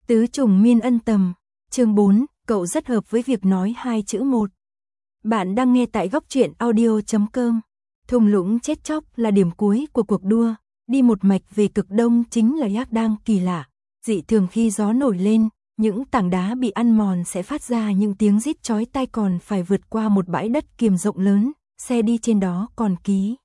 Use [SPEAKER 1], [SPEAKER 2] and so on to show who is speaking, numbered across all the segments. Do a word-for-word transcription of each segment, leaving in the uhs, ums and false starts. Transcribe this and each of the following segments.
[SPEAKER 1] Tứ trùng miên ân tầm, chương bốn, cậu rất hợp với việc nói hai chữ một. Bạn đang nghe tại góc truyện audio chấm com. Thung lũng chết chóc là điểm cuối của cuộc đua, đi một mạch về cực đông chính là giác đang kỳ lạ. Dị thường khi gió nổi lên, những tảng đá bị ăn mòn sẽ phát ra những tiếng rít chói tai, còn phải vượt qua một bãi đất kiềm rộng lớn, xe đi trên đó còn ký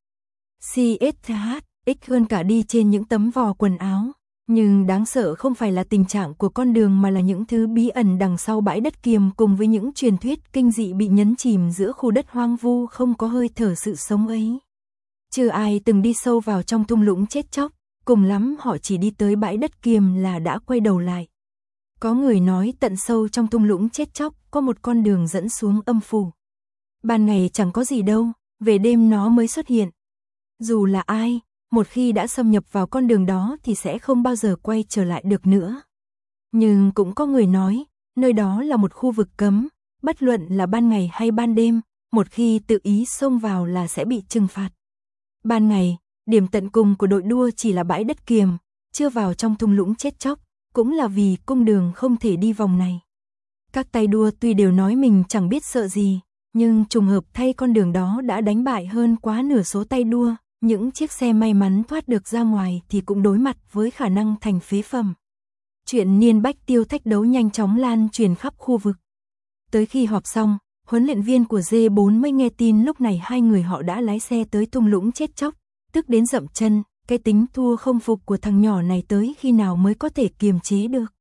[SPEAKER 1] xê ét hát ích hơn cả đi trên những tấm vò quần áo. Nhưng đáng sợ không phải là tình trạng của con đường mà là những thứ bí ẩn đằng sau bãi đất kiềm, cùng với những truyền thuyết kinh dị bị nhấn chìm giữa khu đất hoang vu không có hơi thở sự sống ấy. Chưa ai từng đi sâu vào trong thung lũng chết chóc, cùng lắm họ chỉ đi tới bãi đất kiềm là đã quay đầu lại. Có người nói tận sâu trong thung lũng chết chóc có một con đường dẫn xuống âm phủ. Ban ngày chẳng có gì đâu, về đêm nó mới xuất hiện. Dù là ai, một khi đã xâm nhập vào con đường đó thì sẽ không bao giờ quay trở lại được nữa. Nhưng cũng có người nói, nơi đó là một khu vực cấm, bất luận là ban ngày hay ban đêm, một khi tự ý xông vào là sẽ bị trừng phạt. Ban ngày, điểm tận cùng của đội đua chỉ là bãi đất kiềm, chưa vào trong thung lũng chết chóc, cũng là vì cung đường không thể đi vòng này. Các tay đua tuy đều nói mình chẳng biết sợ gì, nhưng trùng hợp thay con đường đó đã đánh bại hơn quá nửa số tay đua. Những chiếc xe may mắn thoát được ra ngoài thì cũng đối mặt với khả năng thành phế phẩm. Chuyện Niên Bách Tiêu thách đấu nhanh chóng lan truyền khắp khu vực. Tới khi họp xong, huấn luyện viên của G bốn mới nghe tin lúc này hai người họ đã lái xe tới thung lũng chết chóc, tức đến dậm chân. Cái tính thua không phục của thằng nhỏ này tới khi nào mới có thể kiềm chế được.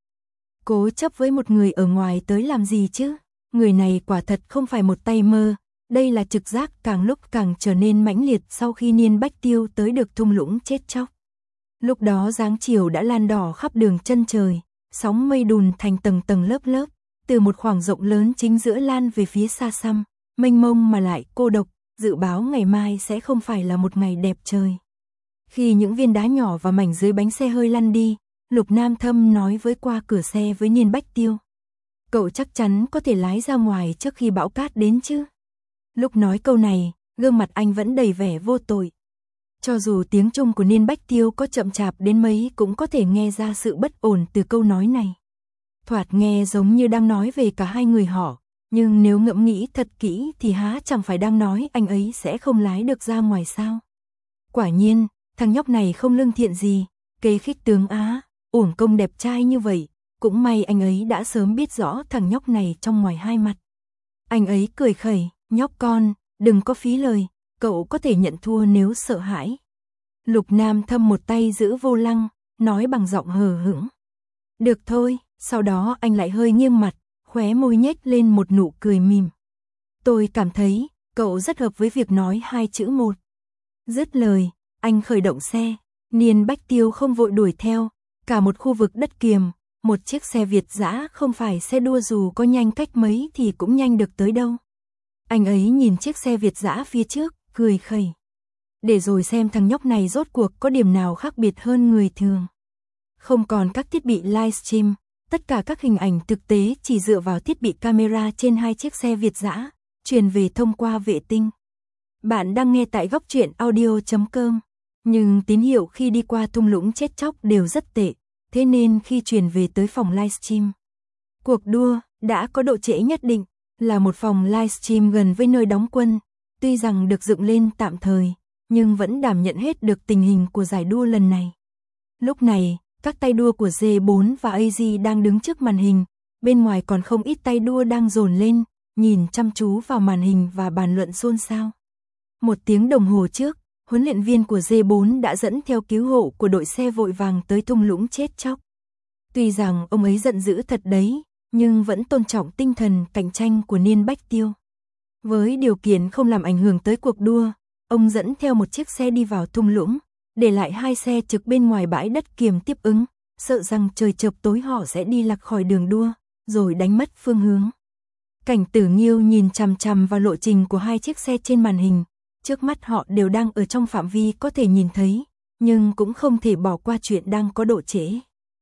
[SPEAKER 1] Cố chấp với một người ở ngoài tới làm gì chứ? Người này quả thật không phải một tay mơ. Đây là trực giác càng lúc càng trở nên mãnh liệt sau khi Niên Bách Tiêu tới được thung lũng chết chóc. Lúc đó dáng chiều đã lan đỏ khắp đường chân trời, sóng mây đùn thành tầng tầng lớp lớp, từ một khoảng rộng lớn chính giữa lan về phía xa xăm, mênh mông mà lại cô độc, dự báo ngày mai sẽ không phải là một ngày đẹp trời. Khi những viên đá nhỏ và mảnh dưới bánh xe hơi lăn đi, Lục Nam Thâm nói với qua cửa xe với Niên Bách Tiêu. Cậu chắc chắn có thể lái ra ngoài trước khi bão cát đến chứ? Lúc nói câu này, gương mặt anh vẫn đầy vẻ vô tội. Cho dù tiếng Trung của Niên Bách Tiêu có chậm chạp đến mấy cũng có thể nghe ra sự bất ổn từ câu nói này. Thoạt nghe giống như đang nói về cả hai người họ, nhưng nếu ngẫm nghĩ thật kỹ thì há chẳng phải đang nói anh ấy sẽ không lái được ra ngoài sao? Quả nhiên, thằng nhóc này không lương thiện gì, kế khích tướng Á, uổng công đẹp trai như vậy, cũng may anh ấy đã sớm biết rõ thằng nhóc này trong ngoài hai mặt. Anh ấy cười khẩy. Nhóc con, đừng có phí lời, cậu có thể nhận thua nếu sợ hãi. Lục Nam Thâm một tay giữ vô lăng, nói bằng giọng hờ hững. Được thôi, sau đó anh lại hơi nghiêng mặt, khóe môi nhếch lên một nụ cười mỉm. Tôi cảm thấy, cậu rất hợp với việc nói hai chữ một. Dứt lời, anh khởi động xe, Niên Bách Tiêu không vội đuổi theo, cả một khu vực đất kiềm, một chiếc xe Việt dã không phải xe đua dù có nhanh cách mấy thì cũng nhanh được tới đâu. Anh ấy nhìn chiếc xe Việt dã phía trước, cười khẩy. Để rồi xem thằng nhóc này rốt cuộc có điểm nào khác biệt hơn người thường. Không còn các thiết bị livestream, tất cả các hình ảnh thực tế chỉ dựa vào thiết bị camera trên hai chiếc xe Việt dã, truyền về thông qua vệ tinh. Bạn đang nghe tại góc truyện audio chấm com, nhưng tín hiệu khi đi qua thung lũng chết chóc đều rất tệ, thế nên khi truyền về tới phòng livestream, cuộc đua đã có độ trễ nhất định. Là một phòng livestream gần với nơi đóng quân, tuy rằng được dựng lên tạm thời, nhưng vẫn đảm nhận hết được tình hình của giải đua lần này. Lúc này, các tay đua của G bốn và a giê đang đứng trước màn hình, bên ngoài còn không ít tay đua đang dồn lên, nhìn chăm chú vào màn hình và bàn luận xôn xao. Một tiếng đồng hồ trước, huấn luyện viên của G bốn đã dẫn theo cứu hộ của đội xe vội vàng tới thung lũng chết chóc. Tuy rằng ông ấy giận dữ thật đấy, nhưng vẫn tôn trọng tinh thần cạnh tranh của Niên Bách Tiêu. Với điều kiện không làm ảnh hưởng tới cuộc đua, ông dẫn theo một chiếc xe đi vào thung lũng, để lại hai xe trực bên ngoài bãi đất kiềm tiếp ứng, sợ rằng trời chập tối họ sẽ đi lạc khỏi đường đua, rồi đánh mất phương hướng. Cảnh Tử Nghiêu nhìn chằm chằm vào lộ trình của hai chiếc xe trên màn hình, trước mắt họ đều đang ở trong phạm vi có thể nhìn thấy, nhưng cũng không thể bỏ qua chuyện đang có độ trễ.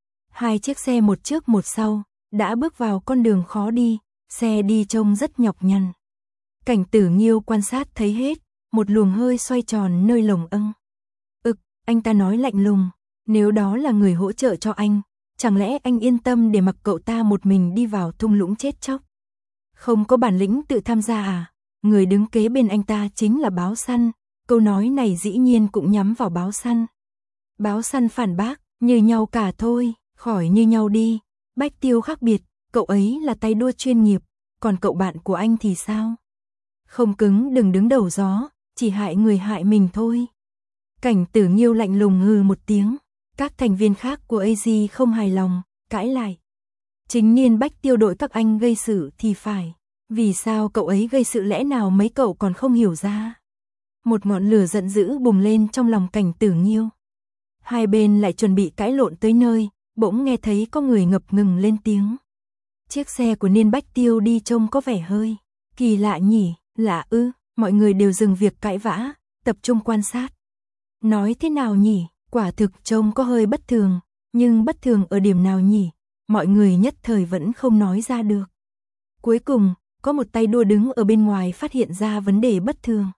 [SPEAKER 1] Hai chiếc xe một trước một sau, đã bước vào con đường khó đi, xe đi trông rất nhọc nhằn. Cảnh Tử Nghiêu quan sát thấy hết, một luồng hơi xoay tròn nơi lồng âng. Ực, anh ta nói lạnh lùng, nếu đó là người hỗ trợ cho anh, chẳng lẽ anh yên tâm để mặc cậu ta một mình đi vào thung lũng chết chóc? Không có bản lĩnh tự tham gia à? Người đứng kế bên anh ta chính là báo săn, câu nói này dĩ nhiên cũng nhắm vào báo săn. Báo săn phản bác, như nhau cả thôi, khỏi như nhau đi, Bách Tiêu khác biệt, cậu ấy là tay đua chuyên nghiệp, còn cậu bạn của anh thì sao? Không cứng đừng đứng đầu gió, chỉ hại người hại mình thôi. Cảnh Tử Nghiêu lạnh lùng hừ một tiếng, các thành viên khác của a giê không hài lòng, cãi lại. Chính Niên Bách Tiêu đội các anh gây sự thì phải, vì sao cậu ấy gây sự lẽ nào mấy cậu còn không hiểu ra? Một ngọn lửa giận dữ bùng lên trong lòng Cảnh Tử Nghiêu. Hai bên lại chuẩn bị cãi lộn tới nơi, bỗng nghe thấy có người ngập ngừng lên tiếng. Chiếc xe của Niên Bách Tiêu đi trông có vẻ hơi kỳ lạ nhỉ, lạ ư, mọi người đều dừng việc cãi vã, tập trung quan sát. Nói thế nào nhỉ, quả thực trông có hơi bất thường, nhưng bất thường ở điểm nào nhỉ, mọi người nhất thời vẫn không nói ra được. Cuối cùng, có một tay đua đứng ở bên ngoài phát hiện ra vấn đề bất thường.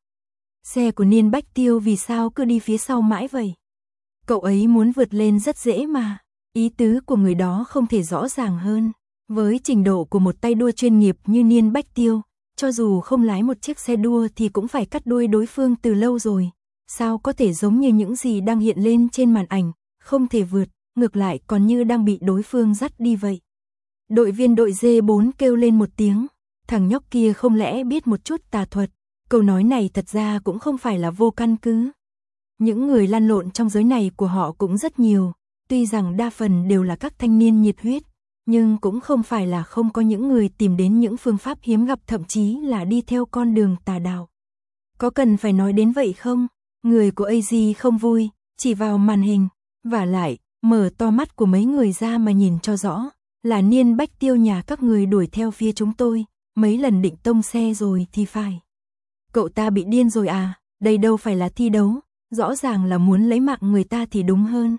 [SPEAKER 1] Xe của Niên Bách Tiêu vì sao cứ đi phía sau mãi vậy? Cậu ấy muốn vượt lên rất dễ mà, ý tứ của người đó không thể rõ ràng hơn. Với trình độ của một tay đua chuyên nghiệp như Niên Bách Tiêu, cho dù không lái một chiếc xe đua thì cũng phải cắt đuôi đối phương từ lâu rồi. Sao có thể giống như những gì đang hiện lên trên màn ảnh, không thể vượt, ngược lại còn như đang bị đối phương dắt đi vậy. Đội viên đội D bốn kêu lên một tiếng, thằng nhóc kia không lẽ biết một chút tà thuật, câu nói này thật ra cũng không phải là vô căn cứ. Những người lăn lộn trong giới này của họ cũng rất nhiều, tuy rằng đa phần đều là các thanh niên nhiệt huyết, nhưng cũng không phải là không có những người tìm đến những phương pháp hiếm gặp thậm chí là đi theo con đường tà đạo. Có cần phải nói đến vậy không? Người của a giê không vui, chỉ vào màn hình, vả lại, mở to mắt của mấy người ra mà nhìn cho rõ, là Niên Bách Tiêu nhà các người đuổi theo phía chúng tôi, mấy lần định tông xe rồi thì phải. Cậu ta bị điên rồi à, đây đâu phải là thi đấu, rõ ràng là muốn lấy mạng người ta thì đúng hơn.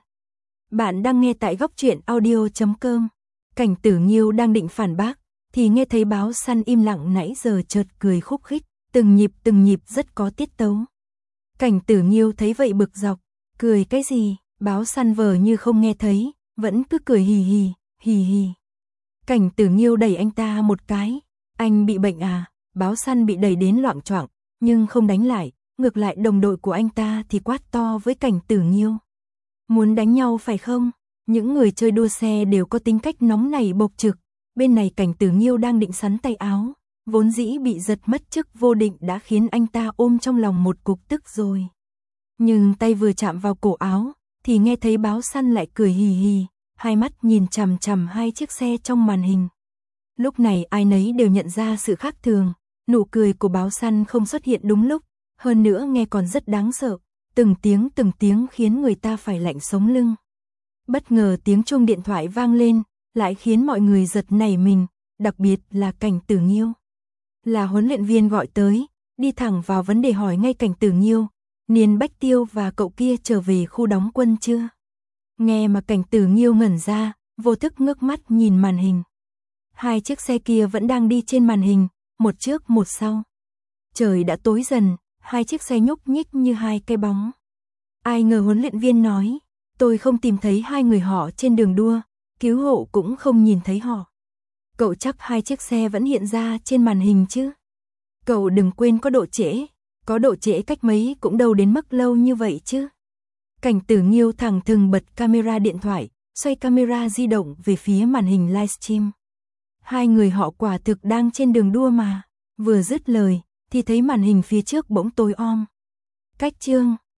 [SPEAKER 1] Bạn đang nghe tại góc truyện audio chấm com. Cảnh Tử Nghiêu đang định phản bác, thì nghe thấy báo săn im lặng nãy giờ chợt cười khúc khích, từng nhịp từng nhịp rất có tiết tấu. Cảnh Tử Nghiêu thấy vậy bực dọc, cười cái gì, báo săn vờ như không nghe thấy, vẫn cứ cười hì hì, hì hì. Cảnh Tử Nghiêu đẩy anh ta một cái, anh bị bệnh à, báo săn bị đẩy đến loạng choạng, nhưng không đánh lại, ngược lại đồng đội của anh ta thì quát to với Cảnh Tử Nghiêu. Muốn đánh nhau phải không? Những người chơi đua xe đều có tính cách nóng nảy bộc trực, bên này Cảnh Tử Nghiêu đang định sắn tay áo, vốn dĩ bị giật mất chức vô định đã khiến anh ta ôm trong lòng một cục tức rồi. Nhưng tay vừa chạm vào cổ áo, thì nghe thấy báo săn lại cười hì hì, hai mắt nhìn chằm chằm hai chiếc xe trong màn hình. Lúc này ai nấy đều nhận ra sự khác thường, nụ cười của báo săn không xuất hiện đúng lúc, hơn nữa nghe còn rất đáng sợ, từng tiếng từng tiếng khiến người ta phải lạnh sống lưng. Bất ngờ tiếng chuông điện thoại vang lên, lại khiến mọi người giật nảy mình, đặc biệt là Cảnh Tử Nghiêu. Là huấn luyện viên gọi tới, đi thẳng vào vấn đề hỏi ngay Cảnh Tử Nghiêu, Niên Bách Tiêu và cậu kia trở về khu đóng quân chưa? Nghe mà Cảnh Tử Nghiêu ngẩn ra, vô thức ngước mắt nhìn màn hình. Hai chiếc xe kia vẫn đang đi trên màn hình, một trước một sau. Trời đã tối dần, hai chiếc xe nhúc nhích như hai cái bóng. Ai ngờ huấn luyện viên nói, tôi không tìm thấy hai người họ trên đường đua, cứu hộ cũng không nhìn thấy họ. Cậu chắc hai chiếc xe vẫn hiện ra trên màn hình chứ? Cậu đừng quên có độ trễ, có độ trễ cách mấy cũng đâu đến mức lâu như vậy chứ. Cảnh Tử Nghiêu thẳng thừng bật camera điện thoại, xoay camera di động về phía màn hình livestream. Hai người họ quả thực đang trên đường đua mà, vừa dứt lời, thì thấy màn hình phía trước bỗng tối om. Cách chương